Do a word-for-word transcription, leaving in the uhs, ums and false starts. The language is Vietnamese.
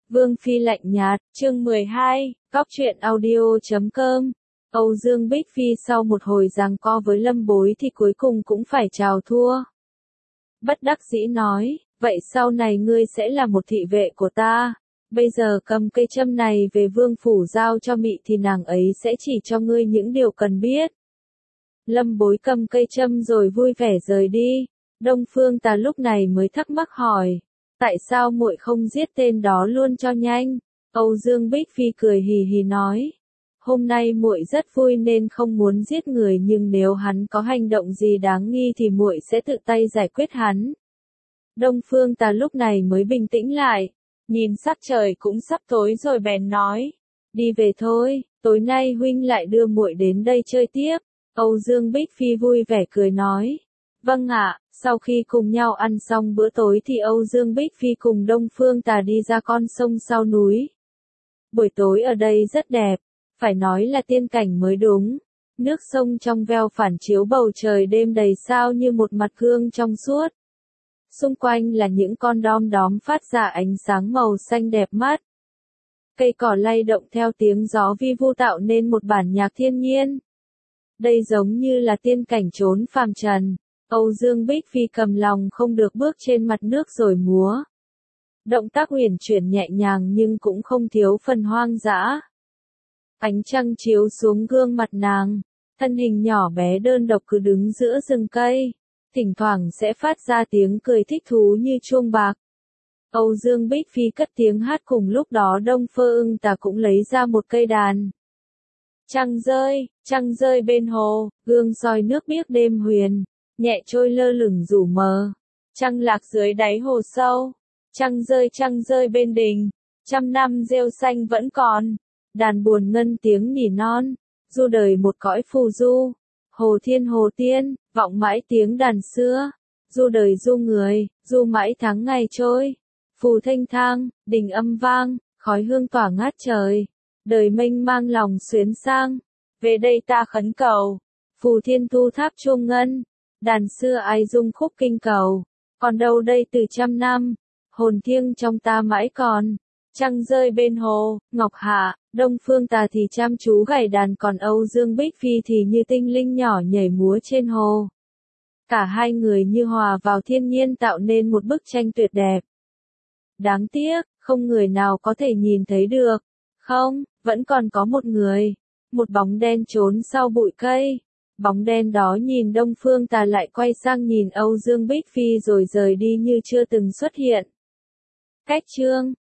Vương Phi lạnh nhạt, chương mười hai, Cóc truyện audio chấm com. Âu Dương Bích Phi sau một hồi giằng co với Lâm Bối thì cuối cùng cũng phải chào thua. Bất đắc dĩ nói, vậy sau này ngươi sẽ là một thị vệ của ta. Bây giờ cầm cây châm này về vương phủ giao cho Mị thì nàng ấy sẽ chỉ cho ngươi những điều cần biết. Lâm Bối cầm cây châm rồi vui vẻ rời đi. Đông Phương Tà lúc này mới thắc mắc hỏi, tại sao muội không giết tên đó luôn cho nhanh? Âu Dương Bích Phi cười hì hì nói, hôm nay muội rất vui nên không muốn giết người, nhưng nếu hắn có hành động gì đáng nghi thì muội sẽ tự tay giải quyết hắn. Đông Phương Tà lúc này mới bình tĩnh lại, nhìn sắc trời cũng sắp tối rồi bèn nói, đi về thôi, tối nay huynh lại đưa muội đến đây chơi tiếp. Âu Dương Bích Phi vui vẻ cười nói, vâng ạ. Sau khi cùng nhau ăn xong bữa tối thì Âu Dương Bích Phi cùng Đông Phương Tà đi ra con sông sau núi. Buổi tối ở đây rất đẹp, phải nói là tiên cảnh mới đúng. Nước sông trong veo phản chiếu bầu trời đêm đầy sao như một mặt gương trong suốt. Xung quanh là những con đom đóm phát ra ánh sáng màu xanh đẹp mắt. Cây cỏ lay động theo tiếng gió vi vu tạo nên một bản nhạc thiên nhiên. Đây giống như là tiên cảnh trốn phàm trần. Âu Dương Bích Phi cầm lòng không được bước trên mặt nước rồi múa. Động tác uyển chuyển nhẹ nhàng nhưng cũng không thiếu phần hoang dã. Ánh trăng chiếu xuống gương mặt nàng, thân hình nhỏ bé đơn độc cứ đứng giữa rừng cây, thỉnh thoảng sẽ phát ra tiếng cười thích thú như chuông bạc. Âu Dương Bích Phi cất tiếng hát, cùng lúc đó Đông Phương Tà cũng lấy ra một cây đàn. Trăng rơi, trăng rơi bên hồ, gương soi nước biếc đêm huyền, nhẹ trôi lơ lửng rủ mờ, trăng lạc dưới đáy hồ sâu, trăng rơi trăng rơi bên đình, trăm năm rêu xanh vẫn còn, đàn buồn ngân tiếng nỉ non, du đời một cõi phù du, hồ thiên hồ tiên, vọng mãi tiếng đàn xưa, du đời du người, du mãi tháng ngày trôi, phù thanh thang, đình âm vang, khói hương tỏa ngát trời, đời mênh mang lòng xuyến sang, về đây ta khấn cầu, phù thiên thu tháp chuông ngân. Đàn xưa ai dung khúc kinh cầu, còn đâu đây từ trăm năm, hồn thiêng trong ta mãi còn, trăng rơi bên hồ, ngọc hạ, Đông Phương Tà thì chăm chú gảy đàn, còn Âu Dương Bích Phi thì như tinh linh nhỏ nhảy múa trên hồ. Cả hai người như hòa vào thiên nhiên tạo nên một bức tranh tuyệt đẹp. Đáng tiếc, không người nào có thể nhìn thấy được. Không, vẫn còn có một người, một bóng đen trốn sau bụi cây. Bóng đen đó nhìn Đông Phương Tà lại quay sang nhìn Âu Dương Bích Phi rồi rời đi như chưa từng xuất hiện. Cách chương